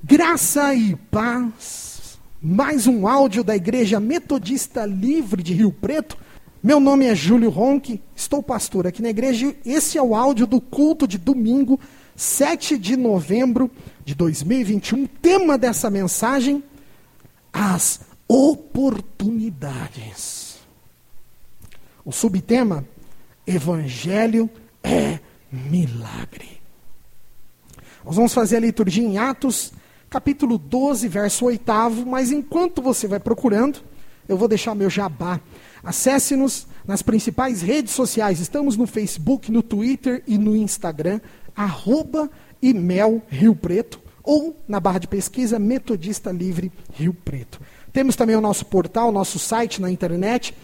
Graça e paz, mais um áudio da Igreja Metodista Livre de Rio Preto. Meu nome é Júlio Ronque, estou pastor aqui na igreja. Esse é o áudio do culto de domingo, 7 de novembro de 2021. Tema dessa mensagem, as oportunidades. O subtema, Evangelho é milagre. Nós vamos fazer a liturgia em Atos, capítulo 12, verso 8, mas enquanto você vai procurando, eu vou deixar o meu jabá. Acesse-nos nas principais redes sociais, estamos no Facebook, no Twitter e no Instagram, @imel Rio Preto, ou na barra de pesquisa Metodista Livre Rio Preto. Temos também o nosso portal, nosso site na internet,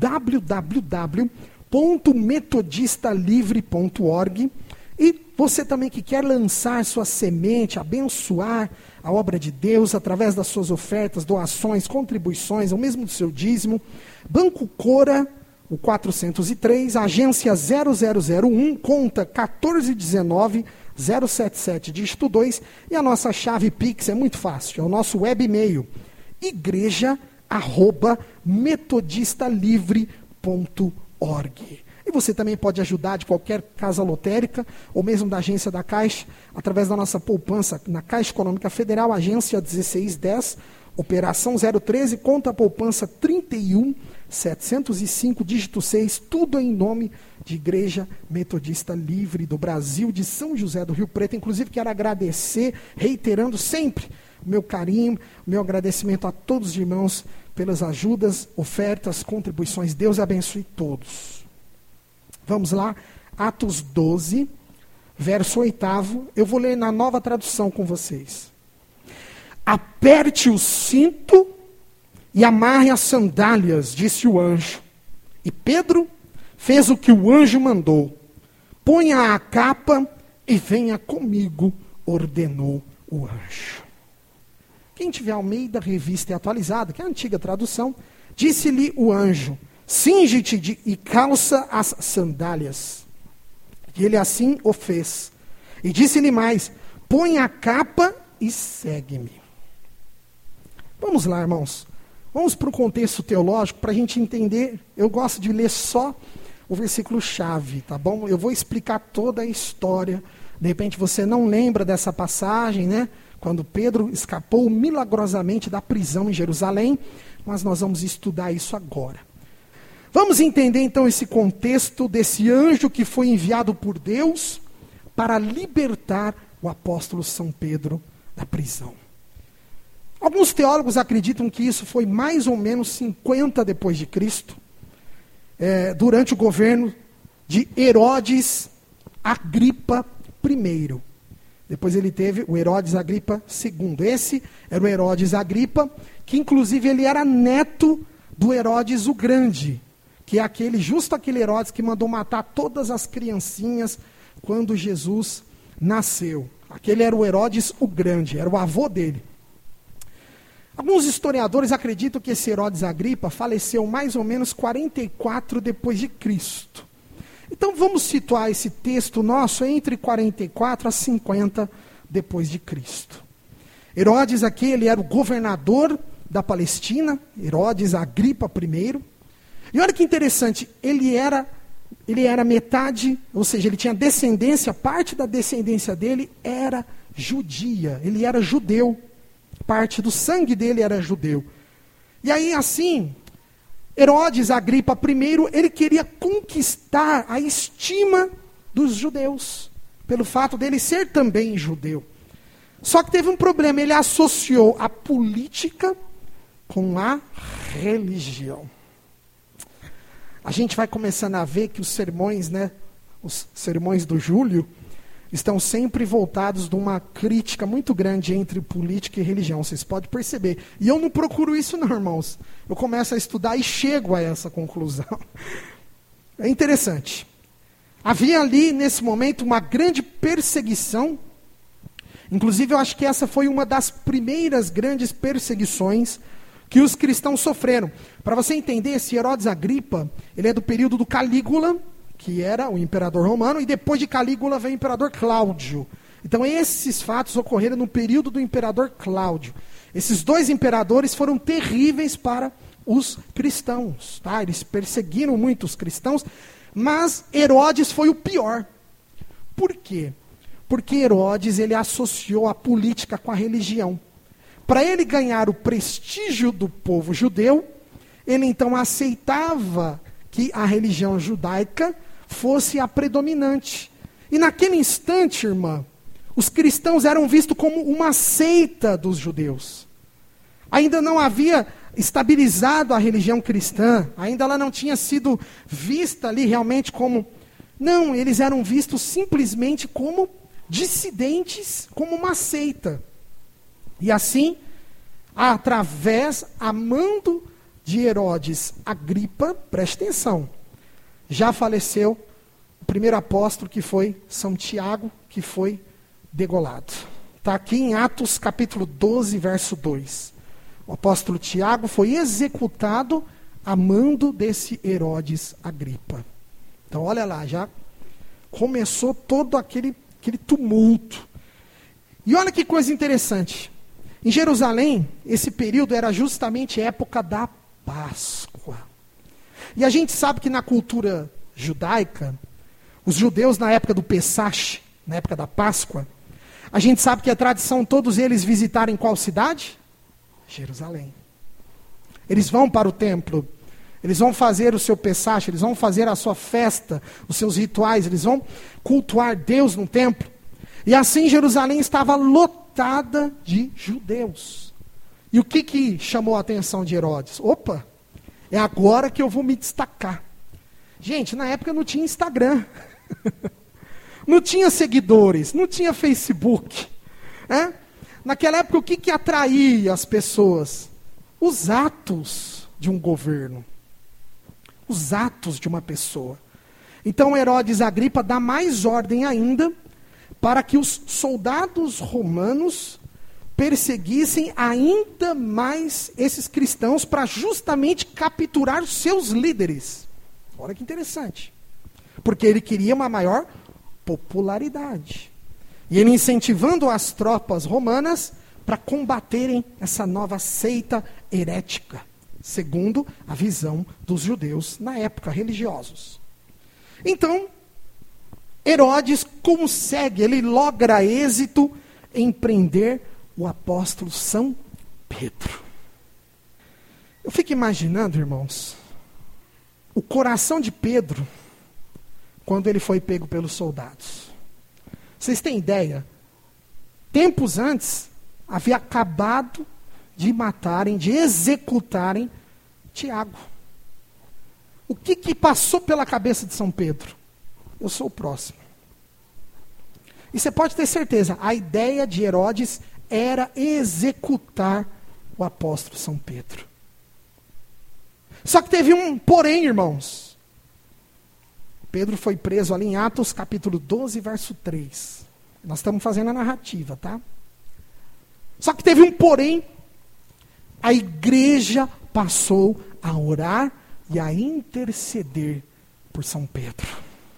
www.metodistalivre.org. E você também que quer lançar sua semente, abençoar a obra de Deus através das suas ofertas, doações, contribuições, ou mesmo do seu dízimo, Banco Cora, o 403, agência 0001, conta 1419-077, dígito 2, e a nossa chave Pix é muito fácil, é o nosso web e-mail, igreja@metodistalivre.org. E você também pode ajudar de qualquer casa lotérica, ou mesmo da agência da Caixa, através da nossa poupança na Caixa Econômica Federal, agência 1610, operação 013, conta poupança 31.705, dígito 6, tudo em nome de Igreja Metodista Livre do Brasil, de São José do Rio Preto. Inclusive quero agradecer, reiterando sempre o meu carinho, o meu agradecimento a todos os irmãos pelas ajudas, ofertas, contribuições. Deus abençoe todos. Vamos lá, Atos 12, verso 8, eu vou ler na Nova Tradução com vocês. Aperte o cinto e amarre as sandálias, disse o anjo. E Pedro fez o que o anjo mandou. Ponha a capa e venha comigo, ordenou o anjo. Quem tiver Almeida, Revista e Atualizada, que é a antiga tradução, disse-lhe o anjo: cinge-te e calça as sandálias. E ele assim o fez. E disse-lhe mais: põe a capa e segue-me. Vamos lá, irmãos. Vamos para o contexto teológico para a gente entender. Eu gosto de ler só o versículo-chave, tá bom? Eu vou explicar toda a história. De repente você não lembra dessa passagem, né? Quando Pedro escapou milagrosamente da prisão em Jerusalém. Mas nós vamos estudar isso agora. Vamos entender então esse contexto desse anjo que foi enviado por Deus para libertar o apóstolo São Pedro da prisão. Alguns teólogos acreditam que isso foi mais ou menos 50 depois de Cristo, durante o governo de Herodes Agripa I. Depois ele teve o Herodes Agripa II. Esse era o Herodes Agripa, que inclusive ele era neto do Herodes o Grande, que é justo aquele Herodes que mandou matar todas as criancinhas quando Jesus nasceu. Aquele era o Herodes o Grande, era o avô dele. Alguns historiadores acreditam que esse Herodes Agripa faleceu mais ou menos 44 depois de Cristo. Então vamos situar esse texto nosso entre 44 a 50 depois de Cristo. Herodes aqui, ele era o governador da Palestina, Herodes Agripa I. E olha que interessante, ele era metade, ou seja, ele tinha descendência, parte da descendência dele era judia, ele era judeu, parte do sangue dele era judeu. E aí assim, Herodes Agripa I, ele queria conquistar a estima dos judeus, pelo fato dele ser também judeu. Só que teve um problema, ele associou a política com a religião. A gente vai começando a ver que os sermões, os sermões do Júlio, estão sempre voltados de uma crítica muito grande entre política e religião. Vocês podem perceber. E eu não procuro isso não, irmãos. Eu começo a estudar e chego a essa conclusão. É interessante. Havia ali, nesse momento, uma grande perseguição. Inclusive, eu acho que essa foi uma das primeiras grandes perseguições que os cristãos sofreram. Para você entender, esse Herodes Agripa, ele é do período do Calígula, que era o imperador romano, e depois de Calígula veio o imperador Cláudio. Então esses fatos ocorreram no período do imperador Cláudio. Esses dois imperadores foram terríveis para os cristãos, tá? Eles perseguiram muito os cristãos, mas Herodes foi o pior. Por quê? Porque Herodes ele associou a política com a religião. Para ele ganhar o prestígio do povo judeu, ele então aceitava que a religião judaica fosse a predominante. E naquele instante, irmã, os cristãos eram vistos como uma seita dos judeus. Ainda não havia estabilizado a religião cristã, ainda ela não tinha sido vista ali realmente como... Não, eles eram vistos simplesmente como dissidentes, como uma seita. E assim, através, a mando de Herodes Agripa, preste atenção, já faleceu o primeiro apóstolo, que foi São Tiago, que foi degolado. Está aqui em Atos capítulo 12, verso 2. O apóstolo Tiago foi executado a mando desse Herodes Agripa. Então olha lá, já começou todo aquele tumulto. E olha que coisa interessante. Em Jerusalém, esse período era justamente época da Páscoa. E a gente sabe que na cultura judaica, os judeus na época do Pessach, na época da Páscoa, a gente sabe que a tradição todos eles visitarem qual cidade? Jerusalém. Eles vão para o templo, eles vão fazer o seu Pessach, eles vão fazer a sua festa, os seus rituais, eles vão cultuar Deus no templo. E assim Jerusalém estava lotada de judeus. E o que chamou a atenção de Herodes? Opa, é agora que eu vou me destacar. Gente, na época não tinha Instagram, não tinha seguidores, não tinha Facebook. Naquela época o que atraía as pessoas? Os atos de um governo, os atos de uma pessoa. Então Herodes Agripa dá mais ordem ainda para que os soldados romanos perseguissem ainda mais esses cristãos para justamente capturar os seus líderes. Olha que interessante. Porque ele queria uma maior popularidade. E ele incentivando as tropas romanas para combaterem essa nova seita herética, segundo a visão dos judeus na época, religiosos. Então, Herodes consegue, ele logra êxito em prender o apóstolo São Pedro. Eu fico imaginando, irmãos, o coração de Pedro quando ele foi pego pelos soldados. Vocês têm ideia? Tempos antes, havia acabado de matarem, de executarem Tiago. O que passou pela cabeça de São Pedro? Eu sou o próximo. E você pode ter certeza, a ideia de Herodes era executar o apóstolo São Pedro. Só que teve um porém, irmãos. Pedro foi preso ali em Atos capítulo 12, verso 3. Nós estamos fazendo a narrativa, tá? Só que teve um porém. A igreja passou a orar e a interceder por São Pedro.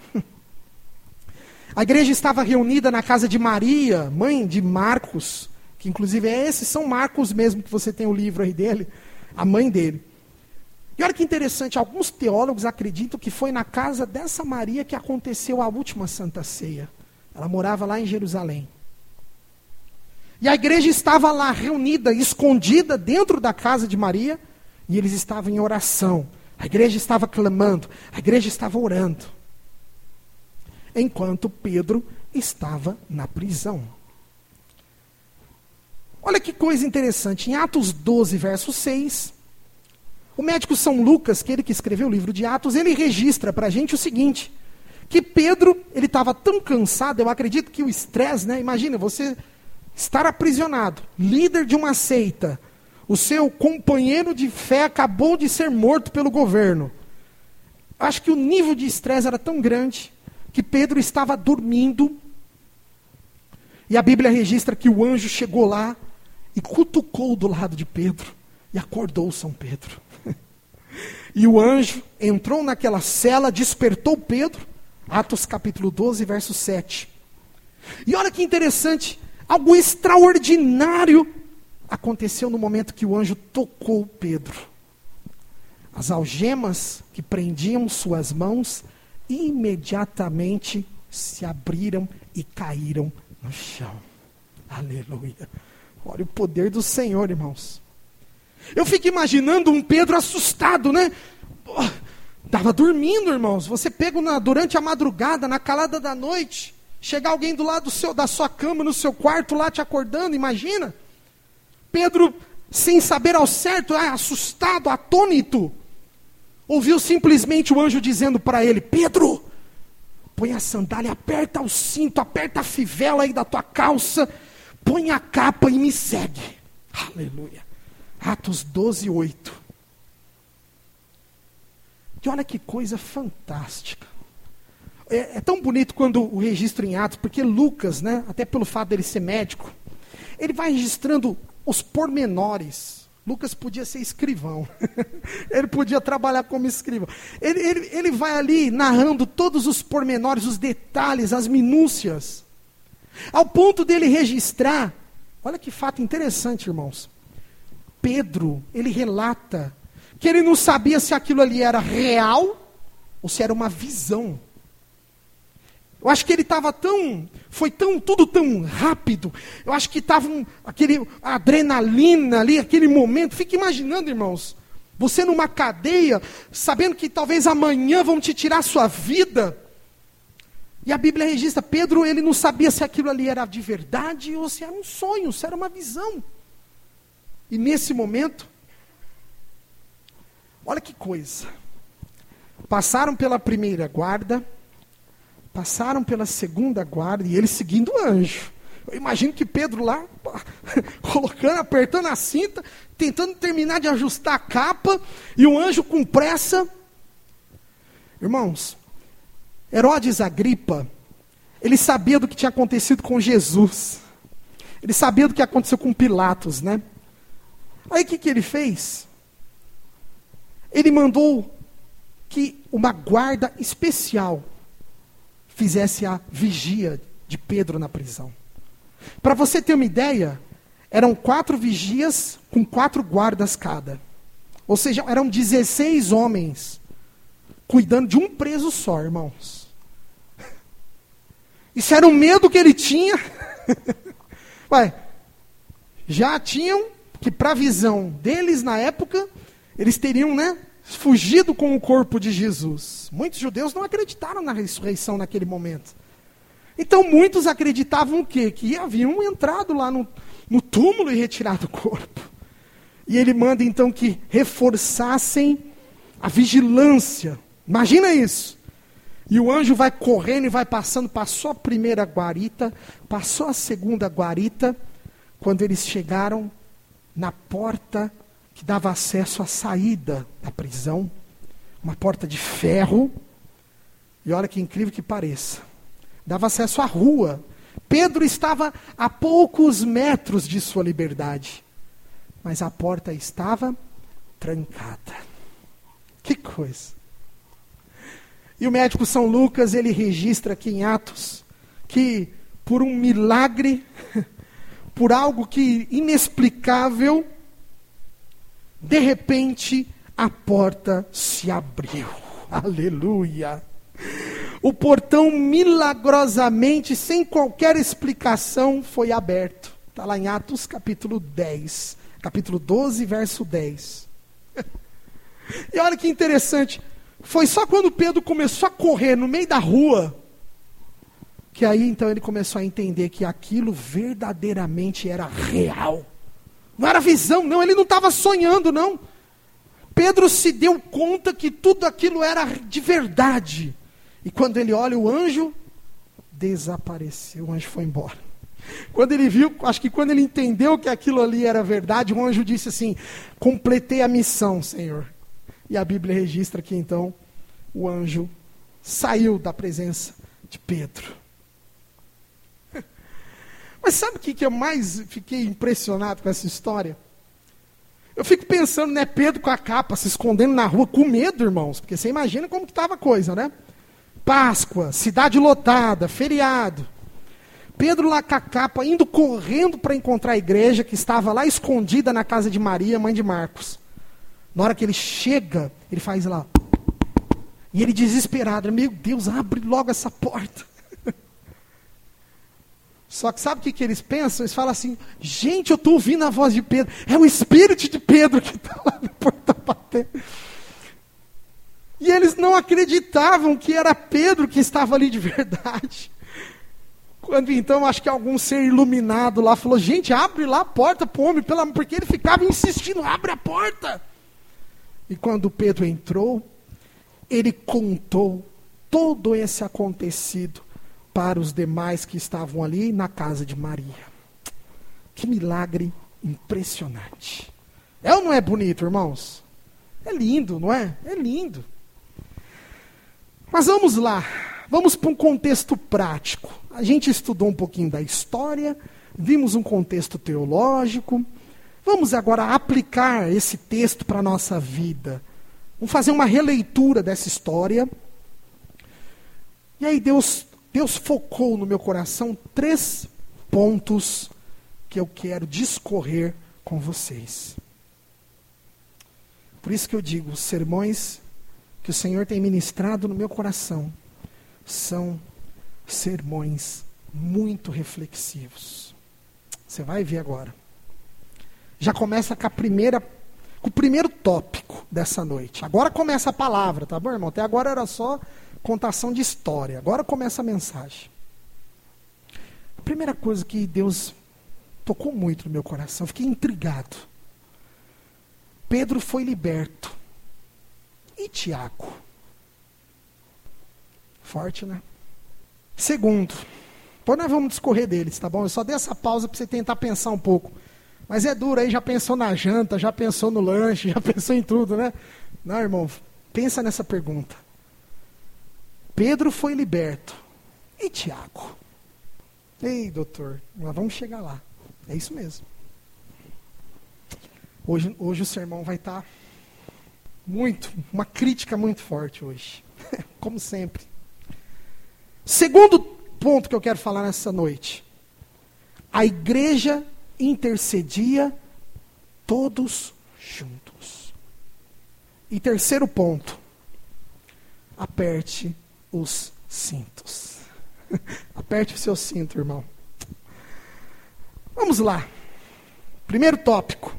A igreja estava reunida na casa de Maria, mãe de Marcos, que inclusive é esse São Marcos mesmo, que você tem o livro aí dele, a mãe dele. E olha que interessante, alguns teólogos acreditam que foi na casa dessa Maria que aconteceu a última Santa Ceia. Ela morava lá em Jerusalém. E a igreja estava lá reunida, escondida dentro da casa de Maria, e eles estavam em oração. A igreja estava clamando, a igreja estava orando. Enquanto Pedro estava na prisão. Olha que coisa interessante, em Atos 12, verso 6, o médico São Lucas, que ele que escreveu o livro de Atos, ele registra para a gente o seguinte, que Pedro, ele estava tão cansado, eu acredito que o estresse, né? Imagina, você estar aprisionado, líder de uma seita, o seu companheiro de fé acabou de ser morto pelo governo. Acho que o nível de estresse era tão grande, que Pedro estava dormindo, e a Bíblia registra que o anjo chegou lá, e cutucou do lado de Pedro, e acordou São Pedro. E o anjo entrou naquela cela, despertou Pedro, Atos capítulo 12, verso 7. E olha que interessante, algo extraordinário aconteceu no momento que o anjo tocou Pedro. As algemas que prendiam suas mãos imediatamente se abriram e caíram no chão. Aleluia. Olha o poder do Senhor, irmãos. Eu fico imaginando um Pedro assustado, né? Estava dormindo, irmãos. Você pega durante a madrugada, na calada da noite, chegar alguém do lado da sua cama, no seu quarto, lá te acordando, imagina. Pedro, sem saber ao certo, assustado, atônito, ouviu simplesmente o anjo dizendo para ele: Pedro, põe a sandália, aperta o cinto, aperta a fivela aí da tua calça, põe a capa e me segue. Aleluia. Atos 12, 8. E olha que coisa fantástica. É tão bonito quando o registro em Atos, porque Lucas, né, até pelo fato dele ser médico, ele vai registrando os pormenores. Lucas podia ser escrivão. Ele podia trabalhar como escrivão. Ele vai ali narrando todos os pormenores, os detalhes, as minúcias. Ao ponto dele registrar, olha que fato interessante, irmãos. Pedro, ele relata que ele não sabia se aquilo ali era real ou se era uma visão. Eu acho que ele estava tudo tão rápido. Eu acho que estava aquele adrenalina ali, aquele momento. Fica imaginando, irmãos, você numa cadeia, sabendo que talvez amanhã vão te tirar a sua vida. E a Bíblia registra, Pedro, ele não sabia se aquilo ali era de verdade ou se era um sonho, se era uma visão. E nesse momento, olha que coisa. Passaram pela primeira guarda, passaram pela segunda guarda e ele seguindo o anjo. Eu imagino que Pedro lá, colocando, apertando a cinta, tentando terminar de ajustar a capa, e o anjo com pressa. Irmãos, Herodes Agripa, ele sabia do que tinha acontecido com Jesus. Ele sabia do que aconteceu com Pilatos, né? Aí o que ele fez? Ele mandou que uma guarda especial fizesse a vigia de Pedro na prisão. Para você ter uma ideia, eram 4 vigias com 4 guardas cada. Ou seja, eram 16 homens cuidando de um preso só, irmãos. Isso era o medo que ele tinha. Já tinham que, para a visão deles na época, eles teriam, fugido com o corpo de Jesus. Muitos judeus não acreditaram na ressurreição naquele momento. Então muitos acreditavam o quê? Que haviam entrado lá no túmulo e retirado o corpo. E ele manda então que reforçassem a vigilância. Imagina isso. E o anjo vai correndo e vai passando, passou a primeira guarita, passou a segunda guarita, quando eles chegaram na porta que dava acesso à saída da prisão, uma porta de ferro, e olha que incrível que pareça, dava acesso à rua. Pedro estava a poucos metros de sua liberdade, mas a porta estava trancada. Que coisa! E o médico São Lucas, ele registra aqui em Atos, que por um milagre, por algo que inexplicável, de repente a porta se abriu. Aleluia! O portão milagrosamente, sem qualquer explicação, foi aberto. Está lá em Atos capítulo 10, capítulo 12, verso 10. E olha que interessante, foi só quando Pedro começou a correr no meio da rua, que aí então ele começou a entender que aquilo verdadeiramente era real. Não era visão, não, ele não estava sonhando, não. Pedro se deu conta que tudo aquilo era de verdade. E quando ele olha, o anjo desapareceu, o anjo foi embora. Quando ele viu, acho que quando ele entendeu que aquilo ali era verdade, o anjo disse assim: completei a missão, Senhor. E a Bíblia registra que então o anjo saiu da presença de Pedro. Mas sabe o que eu mais fiquei impressionado com essa história? Eu fico pensando, Pedro com a capa, se escondendo na rua, com medo, irmãos, porque você imagina como que estava a coisa, né? Páscoa, cidade lotada, feriado. Pedro lá com a capa, indo correndo para encontrar a igreja, que estava lá escondida na casa de Maria, mãe de Marcos. Na hora que ele chega, ele faz lá. E ele desesperado, meu Deus, abre logo essa porta. Só que sabe o que eles pensam? Eles falam assim, gente, eu estou ouvindo a voz de Pedro. É o espírito de Pedro que está lá na porta batendo. E eles não acreditavam que era Pedro que estava ali de verdade. Quando então, acho que algum ser iluminado lá falou, gente, abre lá a porta para o homem, porque ele ficava insistindo, abre a porta. E quando Pedro entrou, ele contou todo esse acontecido para os demais que estavam ali na casa de Maria. Que milagre impressionante. É ou não é bonito, irmãos? É lindo, não é? É lindo. Mas vamos lá, vamos para um contexto prático. A gente estudou um pouquinho da história, vimos um contexto teológico. Vamos agora aplicar esse texto para a nossa vida. Vamos fazer uma releitura dessa história. E aí Deus focou no meu coração 3 pontos que eu quero discorrer com vocês. Por isso que eu digo, os sermões que o Senhor tem ministrado no meu coração são sermões muito reflexivos. Você vai ver agora. Já começa com o primeiro tópico dessa noite. Agora começa a palavra, tá bom, irmão? Até agora era só contação de história. Agora começa a mensagem. A primeira coisa que Deus tocou muito no meu coração, eu fiquei intrigado. Pedro foi liberto. E Tiago? Forte, né? Segundo, depois nós vamos discorrer deles, tá bom? Eu só dei essa pausa para você tentar pensar um pouco. Mas é duro aí, já pensou na janta, já pensou no lanche, já pensou em tudo, né? Não, irmão, pensa nessa pergunta. Pedro foi liberto. E Tiago? Ei, doutor, nós vamos chegar lá. É isso mesmo. Hoje o sermão vai estar uma crítica muito forte hoje. Como sempre. Segundo ponto que eu quero falar nessa noite. A igreja intercedia todos juntos. E terceiro ponto. Aperte os cintos. Aperte o seu cinto, irmão. Vamos lá. Primeiro tópico.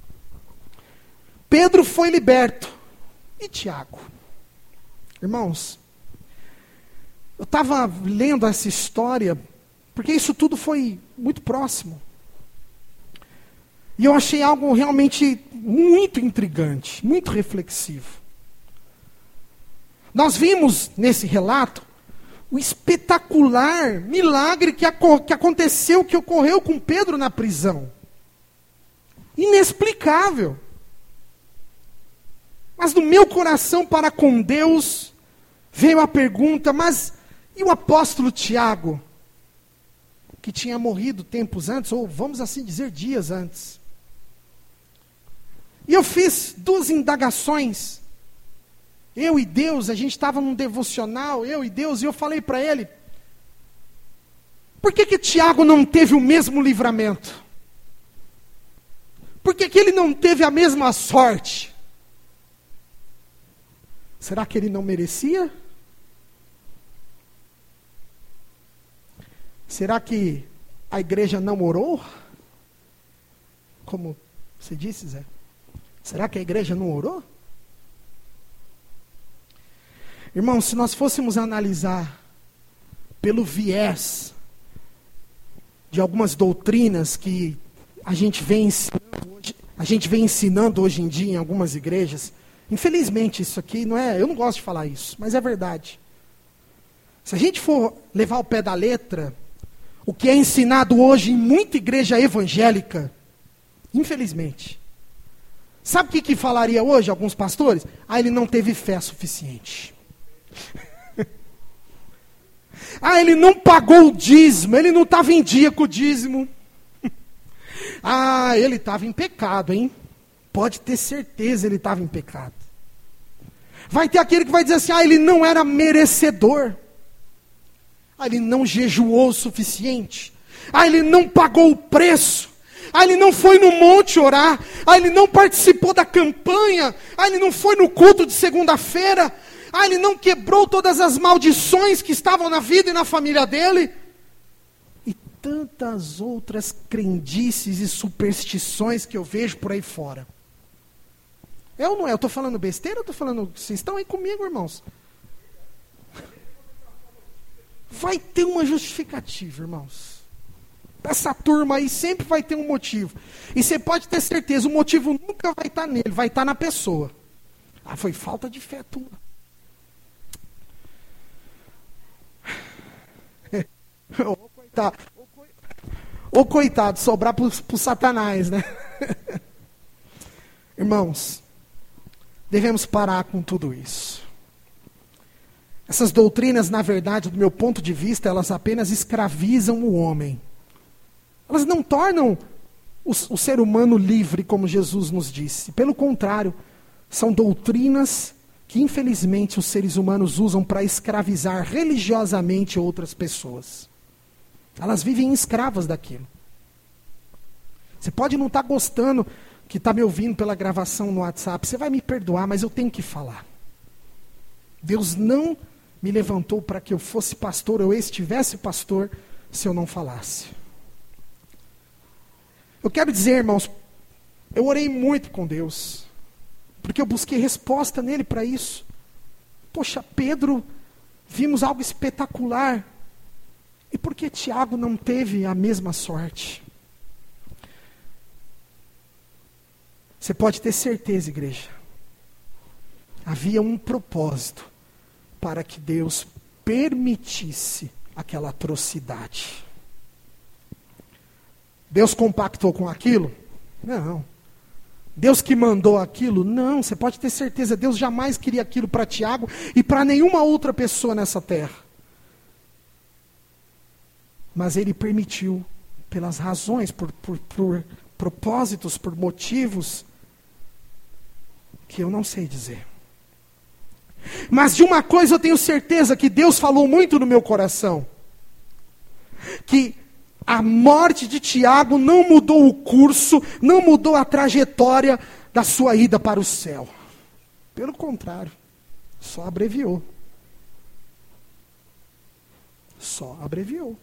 Pedro foi liberto. E Tiago? Irmãos, eu estava lendo essa história, porque isso tudo foi muito próximo. E eu achei algo realmente muito intrigante, muito reflexivo. Nós vimos nesse relato o espetacular milagre que aconteceu, que ocorreu com Pedro na prisão. Inexplicável. Mas no meu coração para com Deus veio a pergunta, mas e o apóstolo Tiago, que tinha morrido tempos antes, ou vamos assim dizer, dias antes? E eu fiz 2 indagações. Eu e Deus, a gente estava num devocional, eu e Deus, e eu falei para ele, por que Tiago não teve o mesmo livramento? Por que ele não teve a mesma sorte? Será que ele não merecia? Será que a igreja não orou? Como você disse, Zé? Será que a igreja não orou? Irmão, se nós fôssemos analisar pelo viés de algumas doutrinas que a gente vem ensinando hoje em dia em algumas igrejas, infelizmente isso aqui não é, eu não gosto de falar isso, mas é verdade. Se a gente for levar ao pé da letra, o que é ensinado hoje em muita igreja evangélica, infelizmente, sabe o que falaria hoje alguns pastores? Ele não teve fé suficiente. Ele não pagou o dízimo, ele não estava em dia com o dízimo. Ele estava em pecado, hein? Pode ter certeza, ele estava em pecado. Vai ter aquele que vai dizer assim, ele não era merecedor. Ele não jejuou o suficiente. Ele não pagou o preço. Ele não foi no monte orar. Ele não participou da campanha. Ele não foi no culto de segunda-feira. Ele não quebrou todas as maldições que estavam na vida e na família dele. E tantas outras crendices e superstições que eu vejo por aí fora. É ou não é? Eu estou falando besteira ou estou falando... Vocês estão aí comigo, irmãos? Vai ter uma justificativa, irmãos. Essa turma aí sempre vai ter um motivo. E você pode ter certeza, o motivo nunca vai estar nele, vai estar na pessoa. Foi falta de fé tua. Coitado, sobrar para o Satanás, né? Irmãos, devemos parar com tudo isso. Essas doutrinas, na verdade, do meu ponto de vista, elas apenas escravizam o homem. Elas não tornam o ser humano livre, como Jesus nos disse. Pelo contrário, são doutrinas que, infelizmente, os seres humanos usam para escravizar religiosamente outras pessoas. Elas vivem escravas daquilo. Você pode não estar gostando que está me ouvindo pela gravação no WhatsApp. Você vai me perdoar, mas eu tenho que falar. Deus não me levantou para que eu fosse pastor, ou estivesse pastor, se eu não falasse. Eu quero dizer, irmãos, eu orei muito com Deus, porque eu busquei resposta nele para isso. Poxa, Pedro, vimos algo espetacular. E por que Tiago não teve a mesma sorte? Você pode ter certeza, igreja. Havia um propósito para que Deus permitisse aquela atrocidade. Deus compactou com aquilo? Não. Deus que mandou aquilo? Não. Você pode ter certeza, Deus jamais queria aquilo para Tiago e para nenhuma outra pessoa nessa terra. Mas Ele permitiu, pelas razões, por propósitos, por motivos, que eu não sei dizer. Mas de uma coisa eu tenho certeza, que Deus falou muito no meu coração. Que a morte de Tiago não mudou o curso, não mudou a trajetória da sua ida para o céu. Pelo contrário, só abreviou. Só abreviou.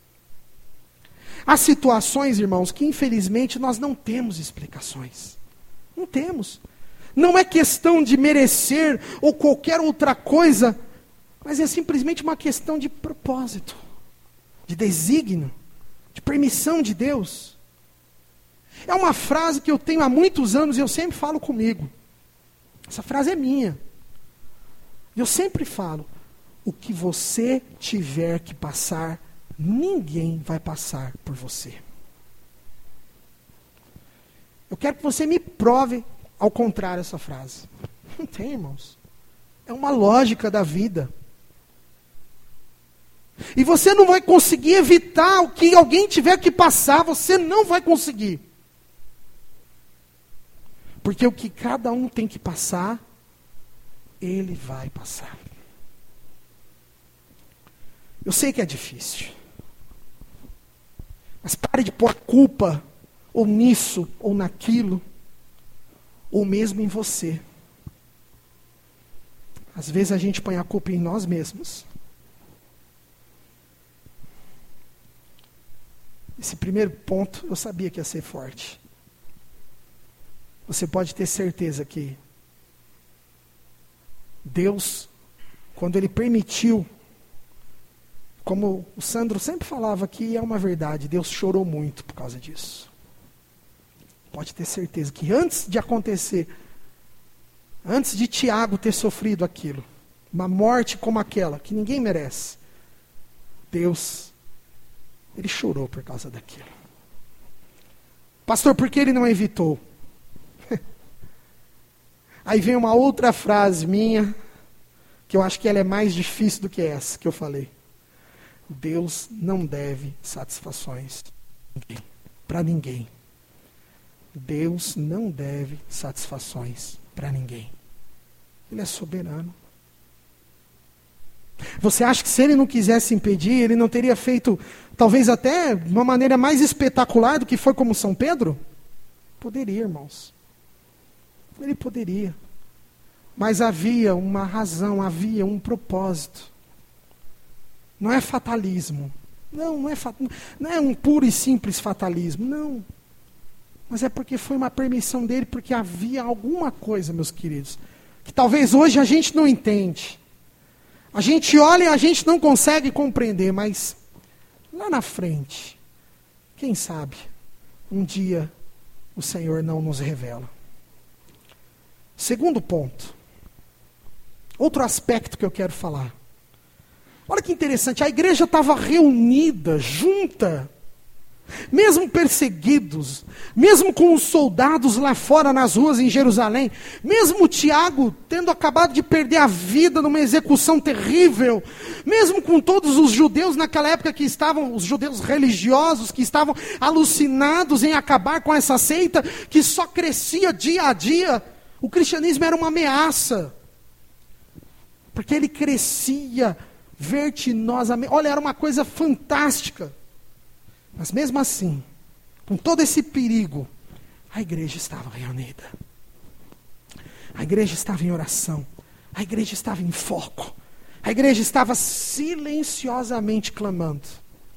Há situações, irmãos, que infelizmente nós não temos explicações. Não temos. Não é questão de merecer ou qualquer outra coisa, mas é simplesmente uma questão de propósito, de desígnio, de permissão de Deus. É uma frase que eu tenho há muitos anos e eu sempre falo comigo. Essa frase é minha. Eu sempre falo, o que você tiver que passar, ninguém vai passar por você. Eu quero que você me prove ao contrário essa frase. Não tem, irmãos. É uma lógica da vida. E você não vai conseguir evitar o que alguém tiver que passar, você não vai conseguir. Porque o que cada um tem que passar, ele vai passar. Eu sei que é difícil. Mas pare de pôr culpa, ou nisso, ou naquilo, ou mesmo em você. Às vezes a gente põe a culpa em nós mesmos. Esse primeiro ponto, eu sabia que ia ser forte. Você pode ter certeza que Deus, quando Ele permitiu, como o Sandro sempre falava que é uma verdade, Deus chorou muito por causa disso. Pode ter certeza que antes de acontecer, antes de Tiago ter sofrido aquilo, uma morte como aquela, que ninguém merece, Deus, Ele chorou por causa daquilo. Pastor, por que Ele não evitou? Aí vem uma outra frase minha, que eu acho que ela é mais difícil do que essa que eu falei. Deus não deve satisfações para ninguém. Deus não deve satisfações para ninguém. Ele é soberano. Você acha que se Ele não quisesse impedir, Ele não teria feito Talvez até de uma maneira mais espetacular do que foi como São Pedro? Poderia, irmãos. Ele poderia. Mas havia uma razão, havia um propósito. Não é fatalismo. Não é um puro e simples fatalismo. Não. Mas é porque foi uma permissão dele, porque havia alguma coisa, meus queridos, que talvez hoje a gente não entende. A gente olha e a gente não consegue compreender, mas lá na frente, quem sabe, um dia o Senhor não nos revela. Segundo ponto. Outro aspecto que eu quero falar. Olha que interessante, a igreja estava reunida, junta, mesmo perseguidos, mesmo com os soldados lá fora nas ruas em Jerusalém, mesmo Tiago tendo acabado de perder a vida numa execução terrível, mesmo com todos os judeus naquela época que estavam, os judeus religiosos que estavam alucinados em acabar com essa seita que só crescia dia a dia, o cristianismo era uma ameaça, porque ele crescia vertiginosamente. Olha, era uma coisa fantástica. Mas mesmo assim, com todo esse perigo, a igreja estava reunida. A igreja estava em oração. A igreja estava em foco. A igreja estava silenciosamente clamando.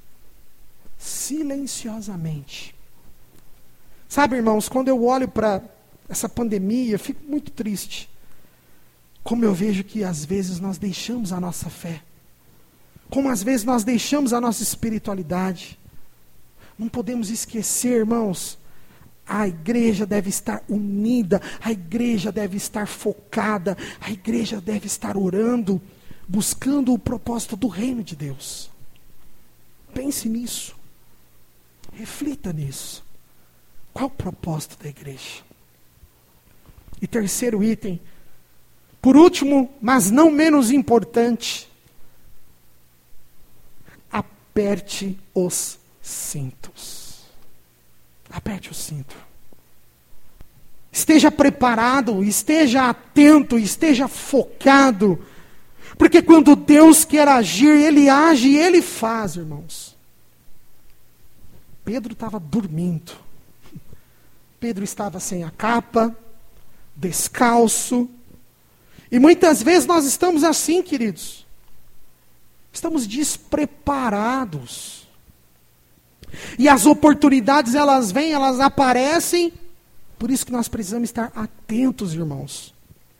Silenciosamente. Sabe, irmãos, quando eu olho para essa pandemia, eu fico muito triste. Como eu vejo que às vezes nós deixamos a nossa fé. Como às vezes nós deixamos a nossa espiritualidade. Não podemos esquecer, irmãos, a igreja deve estar unida, a igreja deve estar focada, a igreja deve estar orando, buscando o propósito do reino de Deus. Pense nisso. Reflita nisso. Qual o propósito da igreja? E terceiro item, por último, mas não menos importante, aperte os cintos. Aperte o cinto. Esteja preparado, esteja atento, esteja focado. Porque quando Deus quer agir, Ele age e Ele faz, irmãos. Pedro estava dormindo. Pedro estava sem a capa, descalço. E muitas vezes nós estamos assim, queridos. Estamos despreparados. E as oportunidades, elas vêm, elas aparecem. Por isso que nós precisamos estar atentos, irmãos.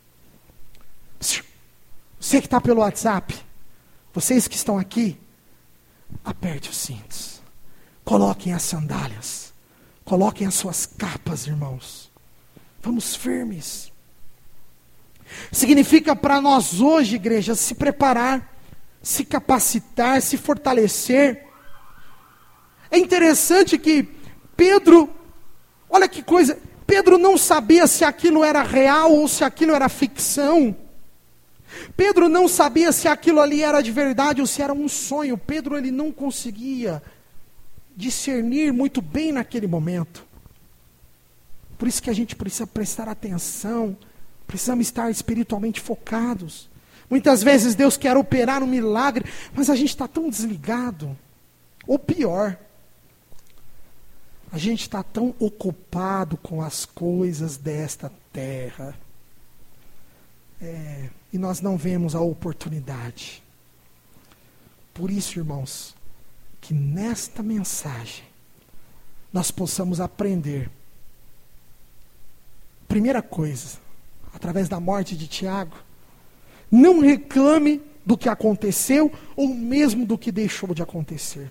Você que está pelo WhatsApp, vocês que estão aqui, aperte os cintos. Coloquem as sandálias. Coloquem as suas capas, irmãos. Vamos firmes. Significa para nós hoje, igreja, se preparar, se capacitar, se fortalecer. É interessante que Pedro, olha que coisa, Pedro não sabia se aquilo era real ou se aquilo era ficção. Pedro não sabia se aquilo ali era de verdade ou se era um sonho. Pedro, ele não conseguia discernir muito bem naquele momento. Por isso que a gente precisa prestar atenção, precisamos estar espiritualmente focados. Muitas vezes Deus quer operar um milagre, mas a gente está tão desligado. Ou pior, a gente está tão ocupado com as coisas desta terra. E nós não vemos a oportunidade. Por isso, irmãos, que nesta mensagem nós possamos aprender. Primeira coisa, através da morte de Tiago, não reclame do que aconteceu ou mesmo do que deixou de acontecer.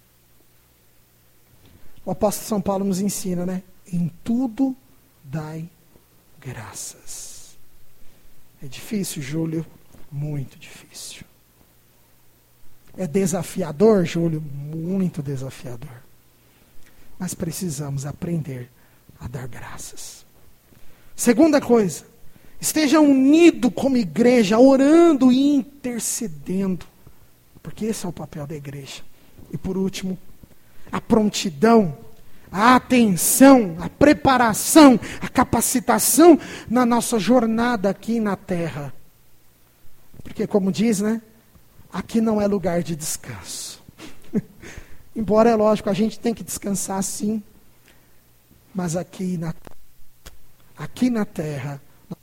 O apóstolo São Paulo nos ensina, né? Em tudo dai graças. É difícil, Júlio? Muito difícil. É desafiador, Júlio? Muito desafiador. Mas precisamos aprender a dar graças. Segunda coisa, esteja unido como igreja, orando e intercedendo. Porque esse é o papel da igreja. E por último, a prontidão, a atenção, a preparação, a capacitação na nossa jornada aqui na terra. Porque como diz, né? Aqui não é lugar de descanso. Embora, é lógico, a gente tem que descansar sim, mas aqui na terra, nós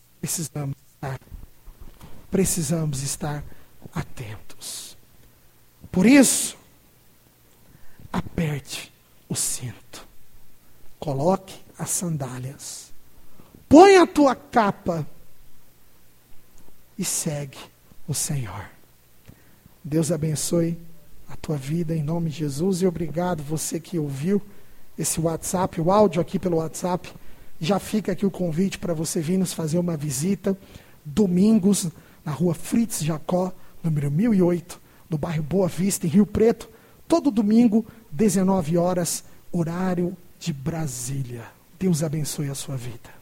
precisamos estar atentos. Por isso, aperte o cinto, coloque as sandálias, põe a tua capa e segue o Senhor. Deus abençoe a tua vida em nome de Jesus, e obrigado você que ouviu esse WhatsApp, o áudio aqui pelo WhatsApp. Já fica aqui o convite para você vir nos fazer uma visita, domingos, na rua Fritz Jacó, número 1008, no bairro Boa Vista, em Rio Preto, todo domingo, 19 horas, horário de Brasília. Deus abençoe a sua vida.